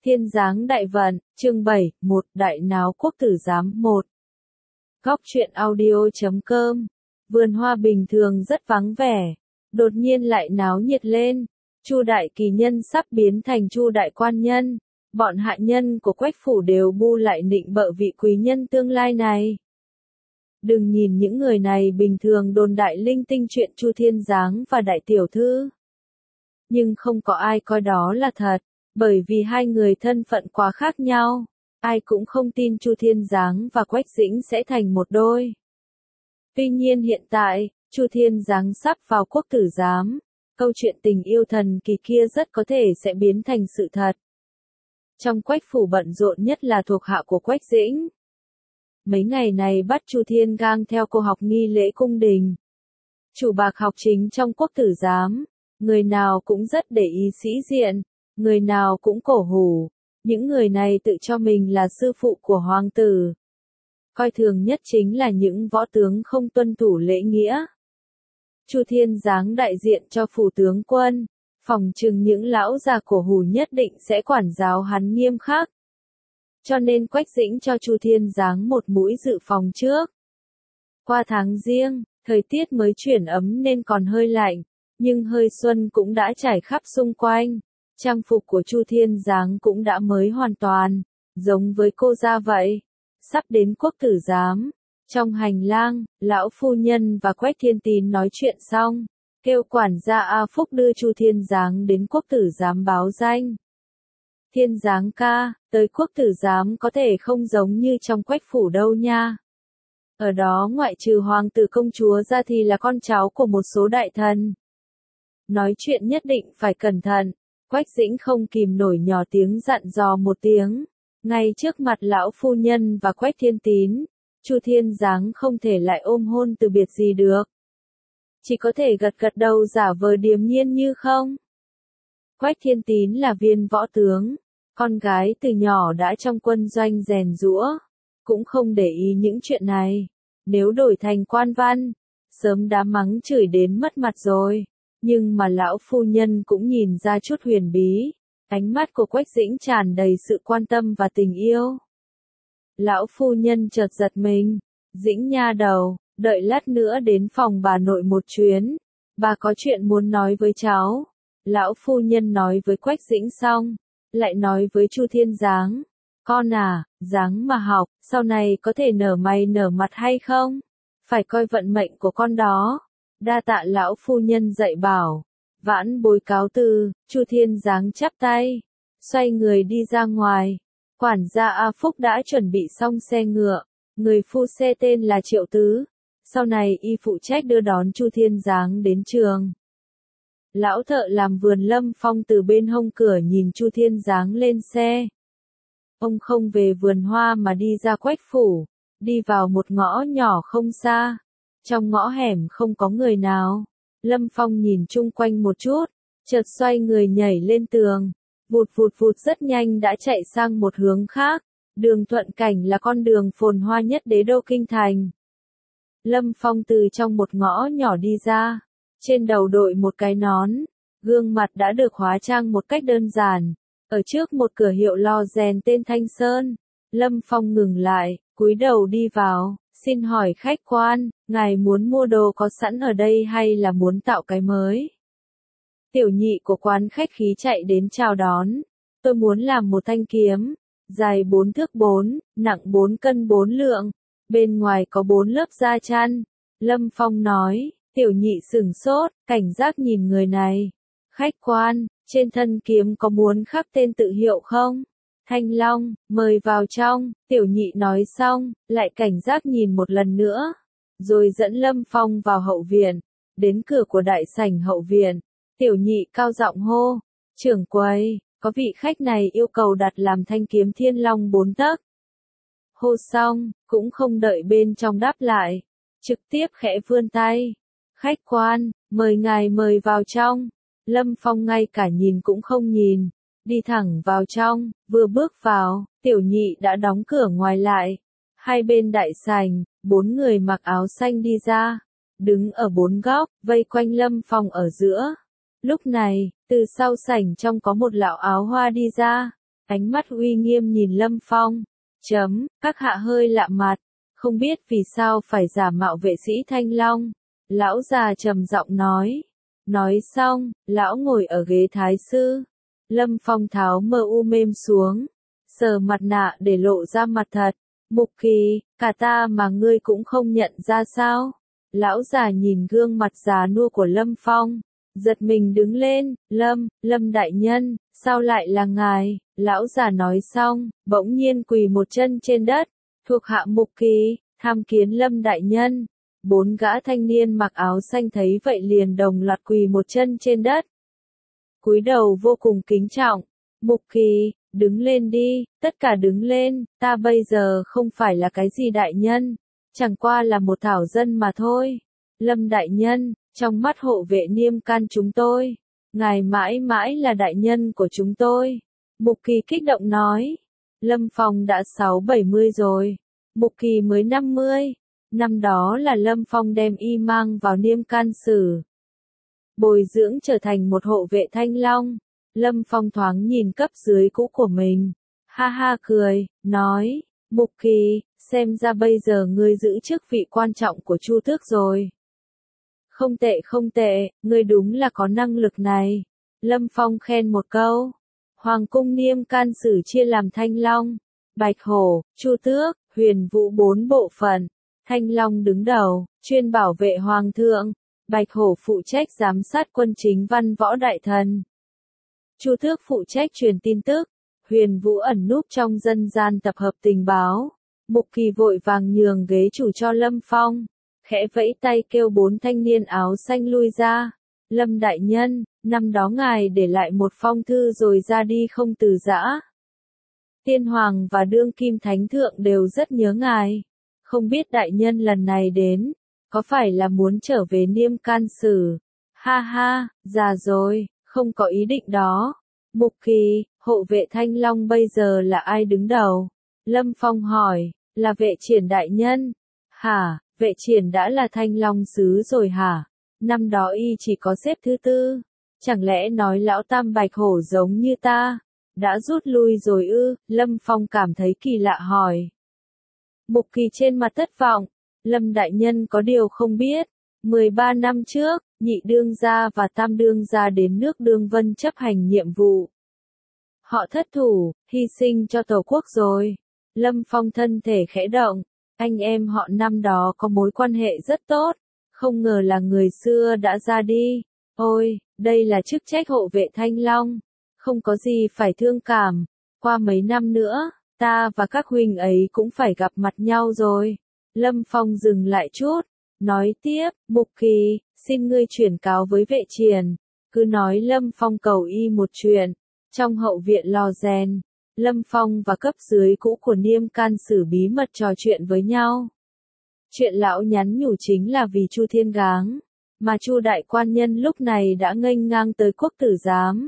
Thiên giáng đại vận, chương 7, 1 Đại náo quốc tử giám 1. Góc truyện audio.com. Vườn hoa bình thường rất vắng vẻ, đột nhiên lại náo nhiệt lên. Chu đại kỳ nhân sắp biến thành Chu đại quan nhân, bọn hạ nhân của Quách phủ đều bu lại nịnh bợ vị quý nhân tương lai này. Đừng nhìn những người này bình thường đồn đại linh tinh chuyện Chu Thiên Giáng và đại tiểu thư, nhưng không có ai coi đó là thật, bởi vì hai người thân phận quá khác nhau, ai cũng không tin Chu Thiên Giáng và Quách Dĩnh sẽ thành một đôi. Tuy nhiên hiện tại, Chu Thiên Giáng sắp vào quốc tử giám, câu chuyện tình yêu thần kỳ kia rất có thể sẽ biến thành sự thật. Trong Quách phủ bận rộn nhất là thuộc hạ của Quách Dĩnh. Mấy ngày này bắt Chu Thiên Gang theo cô học nghi lễ cung đình. Chủ bạc học chính trong quốc tử giám, người nào cũng rất để ý sĩ diện, người nào cũng cổ hủ, những người này tự cho mình là sư phụ của hoàng tử. Coi thường nhất chính là những võ tướng không tuân thủ lễ nghĩa. Chu Thiên Giáng đại diện cho phủ tướng quân, phòng trừng những lão già cổ hủ nhất định sẽ quản giáo hắn nghiêm khắc. Cho nên Quách Dĩnh cho Chu Thiên Giáng một mũi dự phòng trước. Qua tháng Giêng, thời tiết mới chuyển ấm nên còn hơi lạnh, nhưng hơi xuân cũng đã trải khắp xung quanh. Trang phục của Chu Thiên Giáng cũng đã mới hoàn toàn, giống với cô ra vậy. Sắp đến quốc tử giám, trong hành lang, lão phu nhân và Quách Thiên Tín nói chuyện xong, kêu quản gia A Phúc đưa Chu Thiên Giáng đến quốc tử giám báo danh. Thiên Giáng ca, tới quốc tử giám có thể không giống như trong Quách phủ đâu nha. Ở đó ngoại trừ hoàng tử công chúa ra thì là con cháu của một số đại thần. Nói chuyện nhất định phải cẩn thận. Quách Dĩnh không kìm nổi nhỏ tiếng dặn dò một tiếng. Ngay trước mặt lão phu nhân và Quách Thiên Tín, Chu Thiên Giáng không thể lại ôm hôn từ biệt gì được. Chỉ có thể gật gật đầu giả vờ điềm nhiên như không. Quách Thiên Tín là viên võ tướng, con gái từ nhỏ đã trong quân doanh rèn giũa, cũng không để ý những chuyện này. Nếu đổi thành quan văn, sớm đã mắng chửi đến mất mặt rồi. Nhưng mà lão phu nhân cũng nhìn ra chút huyền bí, ánh mắt của Quách Dĩnh tràn đầy sự quan tâm và tình yêu. Lão phu nhân chợt giật mình, Dĩnh nha đầu, đợi lát nữa đến phòng bà nội một chuyến, bà có chuyện muốn nói với cháu. Lão phu nhân nói với Quách Dĩnh xong, lại nói với Chu Thiên Giáng, con à, Giáng mà học, sau này có thể nở mày nở mặt hay không? Phải coi vận mệnh của con đó. Đa tạ lão phu nhân dạy bảo. Vãn bối cáo từ, Chu Thiên Giáng chắp tay, xoay người đi ra ngoài. Quản gia A Phúc đã chuẩn bị xong xe ngựa, người phu xe tên là Triệu Tứ. Sau này y phụ trách đưa đón Chu Thiên Giáng đến trường. Lão thợ làm vườn Lâm Phong từ bên hông cửa nhìn Chu Thiên Giáng lên xe. Ông không về vườn hoa mà đi ra Quách phủ, đi vào một ngõ nhỏ không xa. Trong ngõ hẻm không có người nào. Lâm Phong nhìn chung quanh một chút, chợt xoay người nhảy lên tường, vụt vụt vụt rất nhanh đã chạy sang một hướng khác. Đường thuận cảnh là con đường phồn hoa nhất đế đô kinh thành. Lâm Phong từ trong một ngõ nhỏ đi ra, trên đầu đội một cái nón, gương mặt đã được hóa trang một cách đơn giản. Ở trước một cửa hiệu lò rèn tên Thanh Sơn, Lâm Phong ngừng lại, cúi đầu đi vào. Xin hỏi khách quan, ngài muốn mua đồ có sẵn ở đây hay là muốn tạo cái mới? Tiểu nhị của quán khách khí chạy đến chào đón. Tôi muốn làm một thanh kiếm, dài 4 thước 4, nặng 4 cân 4 lượng, bên ngoài có 4 lớp da chăn. Lâm Phong nói, tiểu nhị sửng sốt, cảnh giác nhìn người này. Khách quan, trên thân kiếm có muốn khắc tên tự hiệu không? Thanh Long, mời vào trong, tiểu nhị nói xong, lại cảnh giác nhìn một lần nữa, rồi dẫn Lâm Phong vào hậu viện. Đến cửa của đại sảnh hậu viện, tiểu nhị cao giọng hô, trưởng quầy, có vị khách này yêu cầu đặt làm thanh kiếm Thiên Long 4 tấc. Hô xong, cũng không đợi bên trong đáp lại, trực tiếp khẽ vươn tay. Khách quan, mời ngài mời vào trong. Lâm Phong ngay cả nhìn cũng không nhìn. Đi thẳng vào trong, vừa bước vào, tiểu nhị đã đóng cửa ngoài lại. Hai bên đại sảnh, 4 người mặc áo xanh đi ra, đứng ở 4 góc, vây quanh Lâm Phong ở giữa. Lúc này, từ sau sảnh trong có một lão áo hoa đi ra, ánh mắt uy nghiêm nhìn Lâm Phong. Các hạ hơi lạ mặt, không biết vì sao phải giả mạo vệ sĩ Thanh Long. Lão già trầm giọng nói. Nói xong, lão ngồi ở ghế thái sư. Lâm Phong tháo mờ u mêm xuống, sờ mặt nạ để lộ ra mặt thật. Mục Kỳ, cả ta mà ngươi cũng không nhận ra sao? Lão già nhìn gương mặt già nua của Lâm Phong, giật mình đứng lên. Lâm đại nhân, sao lại là ngài? Lão già nói xong, bỗng nhiên quỳ một chân trên đất. Thuộc hạ Mục Kỳ, tham kiến Lâm đại nhân. 4 gã thanh niên mặc áo xanh thấy vậy liền đồng loạt quỳ một chân trên đất. Cúi đầu vô cùng kính trọng. Mục Kỳ, đứng lên đi, tất cả đứng lên, ta bây giờ không phải là cái gì đại nhân, chẳng qua là một thảo dân mà thôi. Lâm đại nhân, trong mắt hộ vệ Niêm Can chúng tôi, ngài mãi mãi là đại nhân của chúng tôi. Mục Kỳ kích động nói. Lâm Phong đã 6-70 rồi, Mục Kỳ mới 50. Năm đó là Lâm Phong đem y mang vào Niêm Can Sử, bồi dưỡng trở thành một hộ vệ Thanh Long. Lâm Phong thoáng nhìn cấp dưới cũ của mình, ha ha cười, nói, Mục Kỳ, xem ra bây giờ ngươi giữ chức vị quan trọng của Chu Tước rồi. Không tệ, ngươi đúng là có năng lực này. Lâm Phong khen một câu. Hoàng cung Niêm Can Sử chia làm Thanh Long, Bạch Hổ, Chu Tước, Huyền Vũ 4 bộ phận. Thanh Long đứng đầu, chuyên bảo vệ Hoàng thượng. Bạch Hổ phụ trách giám sát quân chính văn võ đại thần. Chu Tước phụ trách truyền tin tức. Huyền Vũ ẩn núp trong dân gian tập hợp tình báo. Mục Kỳ vội vàng nhường ghế chủ cho Lâm Phong, khẽ vẫy tay kêu 4 thanh niên áo xanh lui ra. Lâm đại nhân, năm đó ngài để lại một phong thư rồi ra đi không từ giã. Tiên Hoàng và đương kim thánh thượng đều rất nhớ ngài. Không biết đại nhân lần này đến, có phải là muốn trở về Niêm Can Sử? Ha ha, già rồi, không có ý định đó. Mục Kỳ, hộ vệ Thanh Long bây giờ là ai đứng đầu? Lâm Phong hỏi, là Vệ Triển đại nhân. Hả, Vệ Triển đã là Thanh Long sứ rồi hả? Năm đó y chỉ có xếp thứ 4. Chẳng lẽ nói lão Tam Bạch Hổ giống như ta? Đã rút lui rồi ư? Lâm Phong cảm thấy kỳ lạ hỏi. Mục Kỳ trên mặt thất vọng. Lâm đại nhân có điều không biết. 13 năm trước, nhị đương gia và tam đương gia đến nước Đương Vân chấp hành nhiệm vụ. Họ thất thủ, hy sinh cho Tổ quốc rồi. Lâm Phong thân thể khẽ động. Anh em họ năm đó có mối quan hệ rất tốt. Không ngờ là người xưa đã ra đi. Ôi, đây là chức trách hộ vệ Thanh Long. Không có gì phải thương cảm. Qua mấy năm nữa, ta và các huynh ấy cũng phải gặp mặt nhau rồi. Lâm Phong dừng lại chút, nói tiếp, Mục Kỳ, xin ngươi chuyển cáo với Vệ Triển. Cứ nói Lâm Phong cầu y một chuyện. Trong hậu viện lò rèn, Lâm Phong và cấp dưới cũ của Niêm Can Sử bí mật trò chuyện với nhau. Chuyện lão nhắn nhủ chính là vì Chu Thiên Gáng, mà Chu đại quan nhân lúc này đã nghênh ngang tới Quốc tử giám.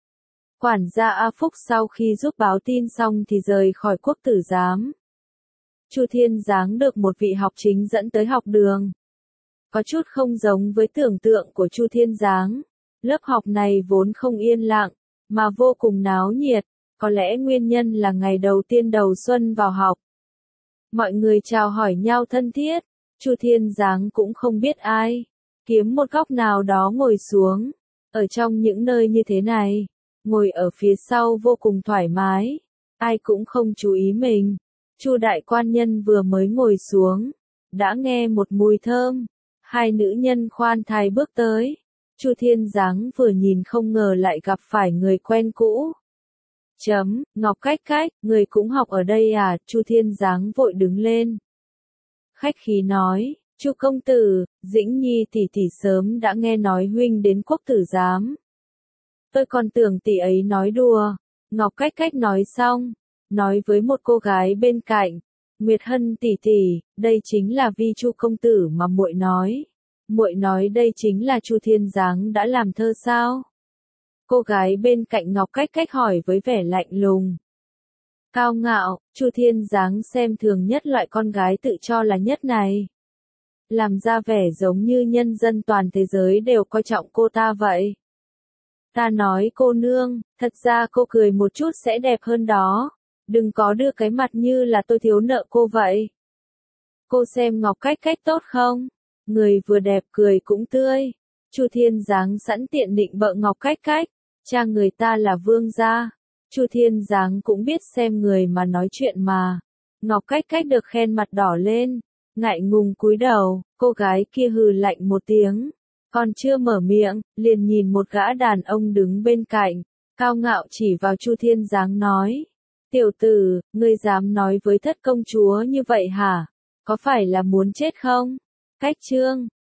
Quản gia A Phúc sau khi giúp báo tin xong thì rời khỏi Quốc tử giám. Chu Thiên Giáng được một vị học chính dẫn tới học đường. Có chút không giống với tưởng tượng của Chu Thiên Giáng. Lớp học này vốn không yên lặng, mà vô cùng náo nhiệt. Có lẽ nguyên nhân là ngày đầu tiên đầu xuân vào học. Mọi người chào hỏi nhau thân thiết. Chu Thiên Giáng cũng không biết ai. Kiếm một góc nào đó ngồi xuống. Ở trong những nơi như thế này, ngồi ở phía sau vô cùng thoải mái. Ai cũng không chú ý mình. Chu đại quan nhân vừa mới ngồi xuống, đã nghe một mùi thơm. 2 nữ nhân khoan thai bước tới. Chu Thiên Giáng vừa nhìn không ngờ lại gặp phải người quen cũ. Ngọc Cách Cách, người cũng học ở đây à? Chu Thiên Giáng vội đứng lên. Khách khí nói, Chu công tử, Dĩnh Nhi tỷ tỷ sớm đã nghe nói huynh đến Quốc tử giám. Tôi còn tưởng tỷ ấy nói đùa. Ngọc Cách Cách nói xong, nói với một cô gái bên cạnh, Nguyệt Hân tỷ tỷ, đây chính là vi Chu công tử mà muội nói. Muội nói đây chính là Chu Thiên Giáng đã làm thơ sao? Cô gái bên cạnh Ngọc Cách Cách hỏi với vẻ lạnh lùng. Cao ngạo, Chu Thiên Giáng xem thường nhất loại con gái tự cho là nhất này. Làm ra vẻ giống như nhân dân toàn thế giới đều coi trọng cô ta vậy. Ta nói cô nương, thật ra cô cười một chút sẽ đẹp hơn đó. Đừng có đưa cái mặt như là tôi thiếu nợ cô vậy. Cô xem Ngọc Cách Cách tốt không? Người vừa đẹp cười cũng tươi. Chu Thiên Giáng sẵn tiện định bợ Ngọc Cách Cách. Cha người ta là vương gia. Chu Thiên Giáng cũng biết xem người mà nói chuyện mà. Ngọc Cách Cách được khen mặt đỏ lên. Ngại ngùng cúi đầu, cô gái kia hừ lạnh một tiếng. Còn chưa mở miệng, liền nhìn một gã đàn ông đứng bên cạnh. Cao ngạo chỉ vào Chu Thiên Giáng nói. Tiểu tử, ngươi dám nói với thất công chúa như vậy hả? Có phải là muốn chết không? Cách Trương,